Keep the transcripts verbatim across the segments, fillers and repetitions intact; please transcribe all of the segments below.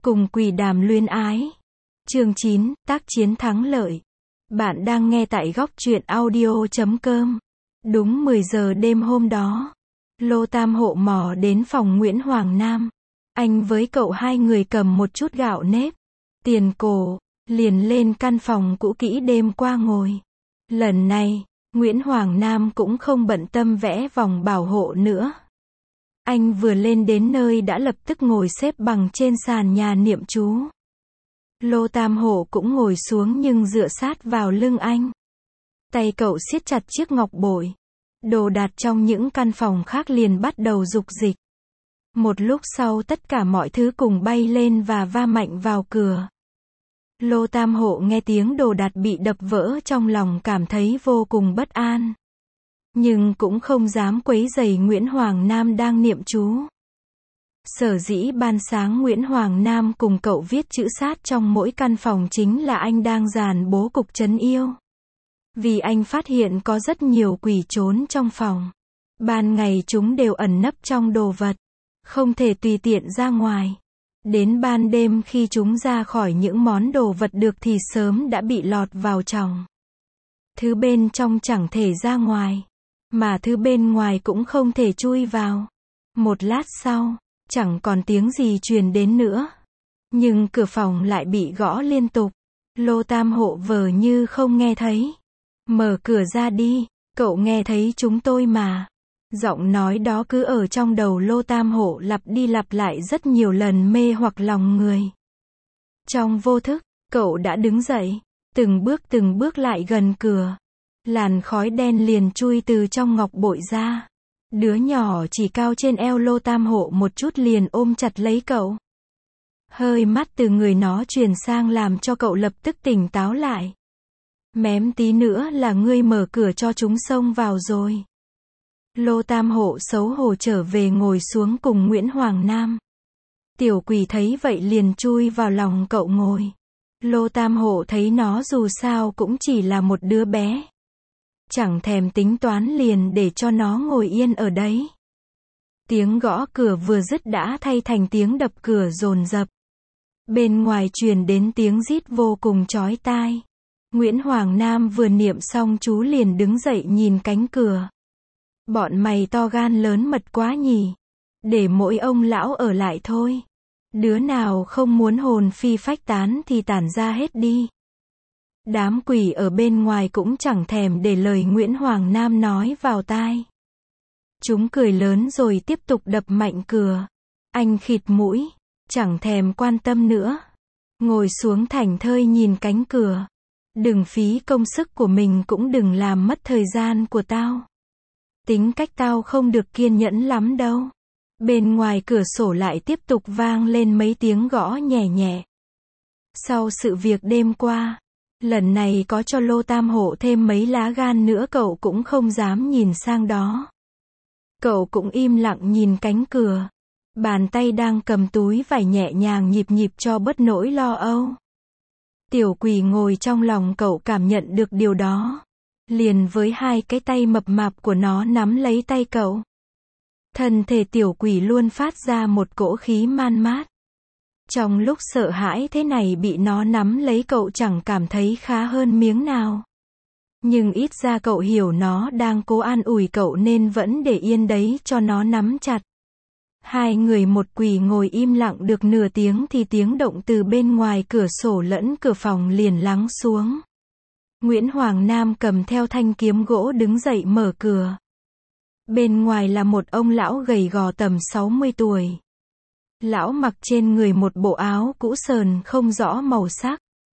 Cùng quỷ đàm luyến ái. Chương chín, tác chiến thắng lợi. Bạn đang nghe tại góc truyện audio chấm com. Đúng mười giờ đêm hôm đó, Lô Tam Hộ mò đến phòng Nguyễn Hoàng Nam. Anh với cậu hai người cầm một chút gạo nếp, tiền cổ, liền lên căn phòng cũ kỹ đêm qua ngồi. Lần này, Nguyễn Hoàng Nam cũng không bận tâm vẽ vòng bảo hộ nữa. Anh vừa lên đến nơi đã lập tức ngồi xếp bằng trên sàn nhà niệm chú. Lô Tam Hộ cũng ngồi xuống nhưng dựa sát vào lưng anh. Tay cậu siết chặt chiếc ngọc bội. Đồ đạc trong những căn phòng khác liền bắt đầu rục dịch. Một lúc sau tất cả mọi thứ cùng bay lên và va mạnh vào cửa. Lô Tam Hộ nghe tiếng đồ đạc bị đập vỡ trong lòng cảm thấy vô cùng bất an. Nhưng cũng không dám quấy rầy Nguyễn Hoàng Nam đang niệm chú. Sở dĩ ban sáng Nguyễn Hoàng Nam cùng cậu viết chữ sát trong mỗi căn phòng chính là anh đang dàn bố cục trấn yêu. Vì anh phát hiện có rất nhiều quỷ trốn trong phòng. Ban ngày chúng đều ẩn nấp trong đồ vật, không thể tùy tiện ra ngoài. Đến ban đêm khi chúng ra khỏi những món đồ vật được thì sớm đã bị lọt vào trong. Thứ bên trong chẳng thể ra ngoài, mà thứ bên ngoài cũng không thể chui vào. Một lát sau, chẳng còn tiếng gì truyền đến nữa. Nhưng cửa phòng lại bị gõ liên tục. Lô Tam Hộ vờ như không nghe thấy. Mở cửa ra đi, cậu nghe thấy chúng tôi mà. Giọng nói đó cứ ở trong đầu Lô Tam Hộ lặp đi lặp lại rất nhiều lần mê hoặc lòng người. Trong vô thức, cậu đã đứng dậy, từng bước từng bước lại gần cửa. Làn khói đen liền chui từ trong ngọc bội ra. Đứa nhỏ chỉ cao trên eo Lô Tam Hộ một chút liền ôm chặt lấy cậu. Hơi mắt từ người nó truyền sang làm cho cậu lập tức tỉnh táo lại. Mém tí nữa là ngươi mở cửa cho chúng xông vào rồi. Lô Tam Hộ xấu hổ trở về ngồi xuống cùng Nguyễn Hoàng Nam. Tiểu quỷ thấy vậy liền chui vào lòng cậu ngồi. Lô Tam Hộ thấy nó dù sao cũng chỉ là một đứa bé. Chẳng thèm tính toán liền để cho nó ngồi yên ở đấy. Tiếng gõ cửa vừa dứt đã thay thành tiếng đập cửa dồn dập. Bên ngoài truyền đến tiếng rít vô cùng chói tai. Nguyễn Hoàng Nam vừa niệm xong chú liền đứng dậy nhìn cánh cửa. Bọn mày to gan lớn mật quá nhỉ. Để mỗi ông lão ở lại thôi. Đứa nào không muốn hồn phi phách tán thì tản ra hết đi. Đám quỷ ở bên ngoài cũng chẳng thèm để lời Nguyễn Hoàng Nam nói vào tai. Chúng cười lớn rồi tiếp tục đập mạnh cửa. Anh khịt mũi, chẳng thèm quan tâm nữa. Ngồi xuống thảnh thơi nhìn cánh cửa. Đừng phí công sức của mình cũng đừng làm mất thời gian của tao. Tính cách tao không được kiên nhẫn lắm đâu. Bên ngoài cửa sổ lại tiếp tục vang lên mấy tiếng gõ nhẹ nhẹ. Sau sự việc đêm qua, lần này có cho Lô Tam Hộ thêm mấy lá gan nữa cậu cũng không dám nhìn sang đó. Cậu cũng im lặng nhìn cánh cửa. Bàn tay đang cầm túi vải nhẹ nhàng nhịp nhịp cho bớt nỗi lo âu. Tiểu quỷ ngồi trong lòng cậu cảm nhận được điều đó. Liền với hai cái tay mập mạp của nó nắm lấy tay cậu. Thân thể tiểu quỷ luôn phát ra một cỗ khí man mát. Trong lúc sợ hãi thế này bị nó nắm lấy cậu chẳng cảm thấy khá hơn miếng nào. Nhưng ít ra cậu hiểu nó đang cố an ủi cậu nên vẫn để yên đấy cho nó nắm chặt. Hai người một quỷ ngồi im lặng được nửa tiếng thì tiếng động từ bên ngoài cửa sổ lẫn cửa phòng liền lắng xuống. Nguyễn Hoàng Nam cầm theo thanh kiếm gỗ đứng dậy mở cửa. Bên ngoài là một ông lão gầy gò tầm sáu mươi tuổi. Lão mặc trên người một bộ áo cũ sờn không rõ màu sắc.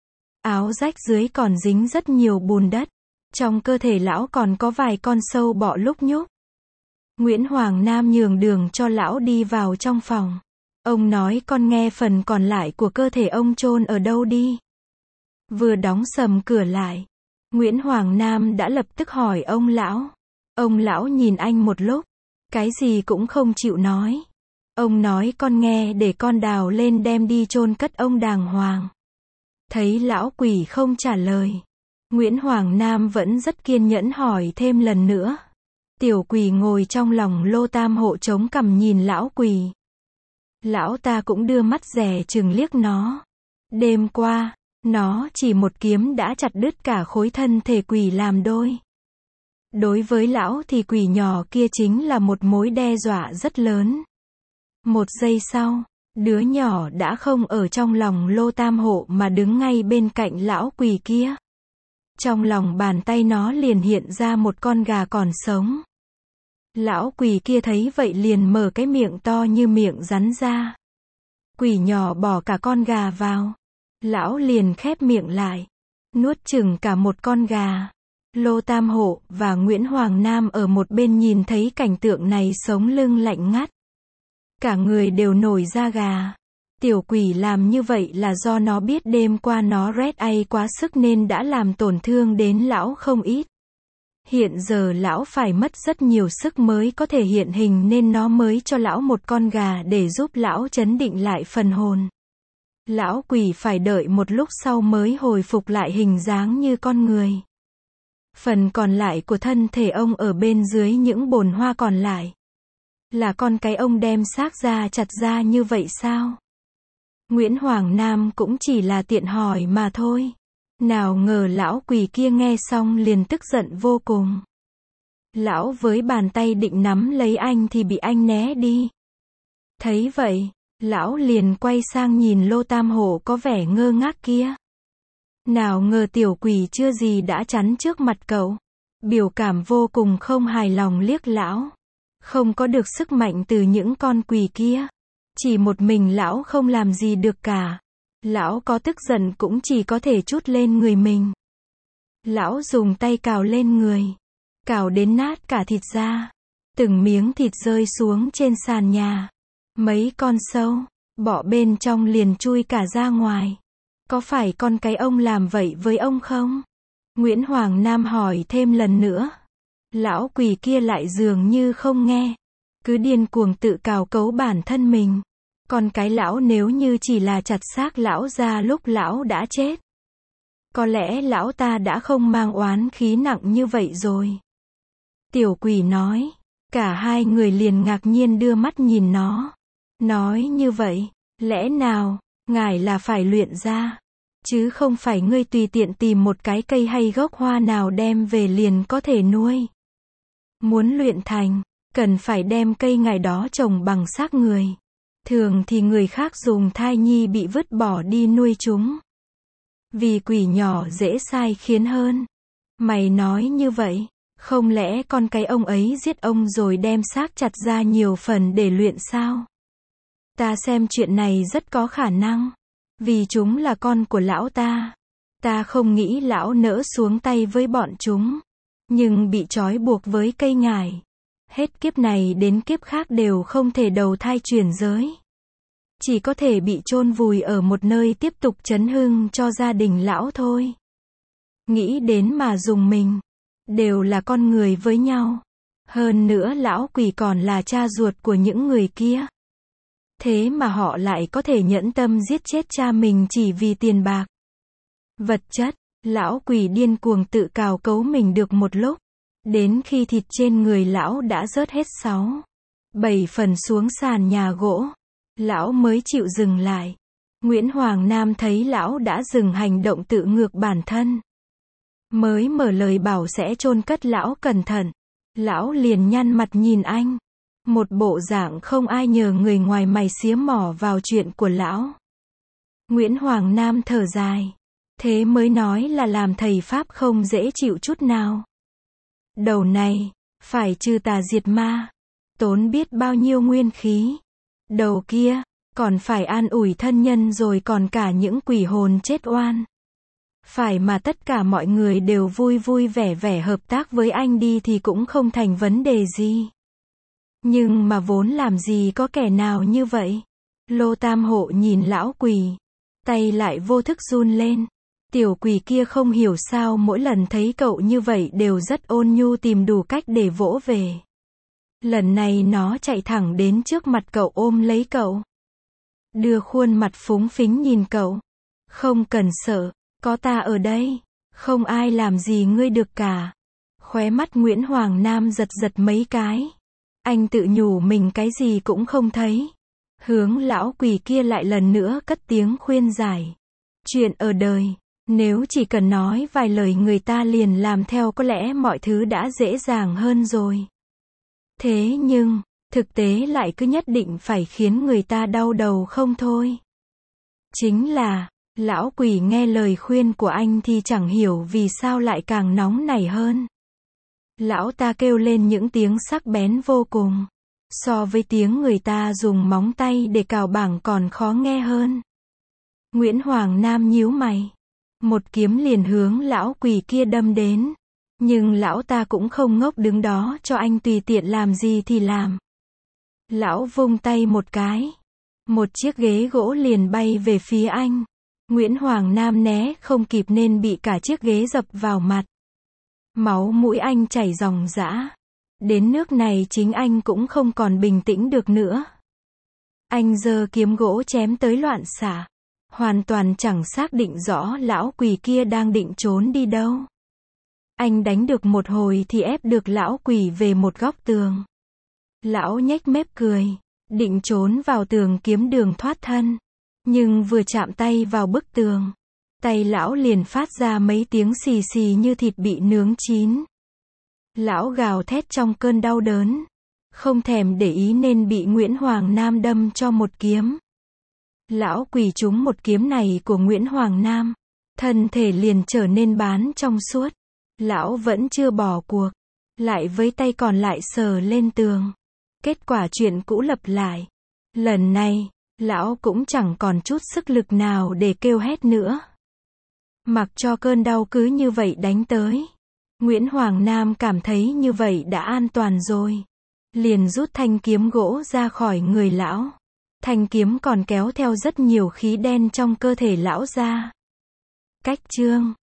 Áo rách dưới còn dính rất nhiều bùn đất. Trong cơ thể lão còn có vài con sâu bọ lúc nhúc. Nguyễn Hoàng Nam nhường đường cho lão đi vào trong phòng. Ông nói con nghe phần còn lại của cơ thể ông chôn ở đâu đi. Vừa đóng sầm cửa lại, Nguyễn Hoàng Nam đã lập tức hỏi ông lão. Ông lão nhìn anh một lúc, cái gì cũng không chịu nói. Ông nói con nghe để con đào lên đem đi chôn cất ông đàng hoàng. Thấy lão quỷ không trả lời, Nguyễn Hoàng Nam vẫn rất kiên nhẫn hỏi thêm lần nữa. Tiểu quỷ ngồi trong lòng Lô Tam Hộ chống cằm nhìn lão quỷ. Lão ta cũng đưa mắt dè chừng liếc nó. Đêm qua, nó chỉ một kiếm đã chặt đứt cả khối thân thể quỷ làm đôi. Đối với lão thì quỷ nhỏ kia chính là một mối đe dọa rất lớn. Một giây sau, đứa nhỏ đã không ở trong lòng Lô Tam Hộ mà đứng ngay bên cạnh lão quỷ kia. Trong lòng bàn tay nó liền hiện ra một con gà còn sống. Lão quỷ kia thấy vậy liền mở cái miệng to như miệng rắn ra. Quỷ nhỏ bỏ cả con gà vào. Lão liền khép miệng lại, nuốt chửng cả một con gà. Lô Tam Hộ và Nguyễn Hoàng Nam ở một bên nhìn thấy cảnh tượng này sống lưng lạnh ngắt. Cả người đều nổi da gà. Tiểu quỷ làm như vậy là do nó biết đêm qua nó rét ay quá sức nên đã làm tổn thương đến lão không ít. Hiện giờ lão phải mất rất nhiều sức mới có thể hiện hình nên nó mới cho lão một con gà để giúp lão trấn định lại phần hồn. Lão quỷ phải đợi một lúc sau mới hồi phục lại hình dáng như con người. Phần còn lại của thân thể ông ở bên dưới những bồn hoa còn lại. Là con cái ông đem xác ra chặt ra như vậy sao? Nguyễn Hoàng Nam cũng chỉ là tiện hỏi mà thôi. Nào ngờ lão quỷ kia nghe xong liền tức giận vô cùng. Lão với bàn tay định nắm lấy anh thì bị anh né đi. Thấy vậy, lão liền quay sang nhìn Lô Tam Hộ có vẻ ngơ ngác kia. Nào ngờ tiểu quỷ chưa gì đã chắn trước mặt cậu. Biểu cảm vô cùng không hài lòng liếc lão. Không có được sức mạnh từ những con quỷ kia. Chỉ một mình lão không làm gì được cả. Lão có tức giận cũng chỉ có thể trút lên người mình. Lão dùng tay cào lên người. Cào đến nát cả thịt ra. Từng miếng thịt rơi xuống trên sàn nhà. Mấy con sâu, bọ bên trong liền chui cả ra ngoài. Có phải con cái ông làm vậy với ông không? Nguyễn Hoàng Nam hỏi thêm lần nữa. Lão quỷ kia lại dường như không nghe. Cứ điên cuồng tự cào cấu bản thân mình. Còn cái lão nếu như chỉ là chặt xác lão ra lúc lão đã chết. Có lẽ lão ta đã không mang oán khí nặng như vậy rồi. Tiểu quỷ nói. Cả hai người liền ngạc nhiên đưa mắt nhìn nó. Nói như vậy, lẽ nào, ngài là phải luyện ra. Chứ không phải ngươi tùy tiện tìm một cái cây hay gốc hoa nào đem về liền có thể nuôi. Muốn luyện thành, cần phải đem cây ngài đó trồng bằng xác người. Thường thì người khác dùng thai nhi bị vứt bỏ đi nuôi chúng. Vì quỷ nhỏ dễ sai khiến hơn. Mày nói như vậy, không lẽ con cái ông ấy giết ông rồi đem xác chặt ra nhiều phần để luyện sao? Ta xem chuyện này rất có khả năng. Vì chúng là con của lão ta. Ta không nghĩ lão nỡ xuống tay với bọn chúng. Nhưng bị trói buộc với cây ngải. Hết kiếp này đến kiếp khác đều không thể đầu thai chuyển giới. Chỉ có thể bị chôn vùi ở một nơi tiếp tục chấn hưng cho gia đình lão thôi. Nghĩ đến mà dùng mình. Đều là con người với nhau. Hơn nữa lão quỷ còn là cha ruột của những người kia. Thế mà họ lại có thể nhẫn tâm giết chết cha mình chỉ vì tiền bạc. Vật chất, lão quỷ điên cuồng tự cào cấu mình được một lúc. Đến khi thịt trên người lão đã rớt hết sáu, bảy phần xuống sàn nhà gỗ. Lão mới chịu dừng lại. Nguyễn Hoàng Nam thấy lão đã dừng hành động tự ngược bản thân. Mới mở lời bảo sẽ chôn cất lão cẩn thận. Lão liền nhăn mặt nhìn anh. Một bộ dạng không ai nhờ người ngoài mày xía mỏ vào chuyện của lão. Nguyễn Hoàng Nam thở dài. Thế mới nói là làm thầy Pháp không dễ chịu chút nào. Đầu này, phải trừ tà diệt ma. Tốn biết bao nhiêu nguyên khí. Đầu kia, còn phải an ủi thân nhân rồi còn cả những quỷ hồn chết oan. Phải mà tất cả mọi người đều vui vui vẻ vẻ hợp tác với anh đi thì cũng không thành vấn đề gì. Nhưng mà vốn làm gì có kẻ nào như vậy. Lô Tam Hộ nhìn lão quỷ. Tay lại vô thức run lên. Tiểu quỷ kia không hiểu sao mỗi lần thấy cậu như vậy đều rất ôn nhu tìm đủ cách để vỗ về. Lần này nó chạy thẳng đến trước mặt cậu ôm lấy cậu. Đưa khuôn mặt phúng phính nhìn cậu. Không cần sợ, có ta ở đây. Không ai làm gì ngươi được cả. Khóe mắt Nguyễn Hoàng Nam giật giật mấy cái. Anh tự nhủ mình cái gì cũng không thấy. Hướng lão quỷ kia lại lần nữa cất tiếng khuyên giải. Chuyện ở đời, nếu chỉ cần nói vài lời người ta liền làm theo có lẽ mọi thứ đã dễ dàng hơn rồi. Thế nhưng, thực tế lại cứ nhất định phải khiến người ta đau đầu không thôi. Chính là, lão quỷ nghe lời khuyên của anh thì chẳng hiểu vì sao lại càng nóng nảy hơn. Lão ta kêu lên những tiếng sắc bén vô cùng. So với tiếng người ta dùng móng tay để cào bảng còn khó nghe hơn. Nguyễn Hoàng Nam nhíu mày. Một kiếm liền hướng lão quỷ kia đâm đến. Nhưng lão ta cũng không ngốc đứng đó cho anh tùy tiện làm gì thì làm. Lão vung tay một cái. Một chiếc ghế gỗ liền bay về phía anh. Nguyễn Hoàng Nam né không kịp nên bị cả chiếc ghế dập vào mặt. Máu mũi anh chảy ròng rã. Đến nước này chính anh cũng không còn bình tĩnh được nữa. Anh giơ kiếm gỗ chém tới loạn xạ. Hoàn toàn chẳng xác định rõ lão quỷ kia đang định trốn đi đâu. Anh đánh được một hồi thì ép được lão quỷ về một góc tường. Lão nhếch mép cười, định trốn vào tường kiếm đường thoát thân. Nhưng vừa chạm tay vào bức tường, tay lão liền phát ra mấy tiếng xì xì như thịt bị nướng chín. Lão gào thét trong cơn đau đớn, không thèm để ý nên bị Nguyễn Hoàng Nam đâm cho một kiếm. Lão quỳ trúng một kiếm này của Nguyễn Hoàng Nam, thân thể liền trở nên bán trong suốt. Lão vẫn chưa bỏ cuộc, lại với tay còn lại sờ lên tường. Kết quả chuyện cũ lặp lại. Lần này, lão cũng chẳng còn chút sức lực nào để kêu hét nữa. Mặc cho cơn đau cứ như vậy đánh tới. Nguyễn Hoàng Nam cảm thấy như vậy đã an toàn rồi. Liền rút thanh kiếm gỗ ra khỏi người lão. Thanh kiếm còn kéo theo rất nhiều khí đen trong cơ thể lão ra. Cách chương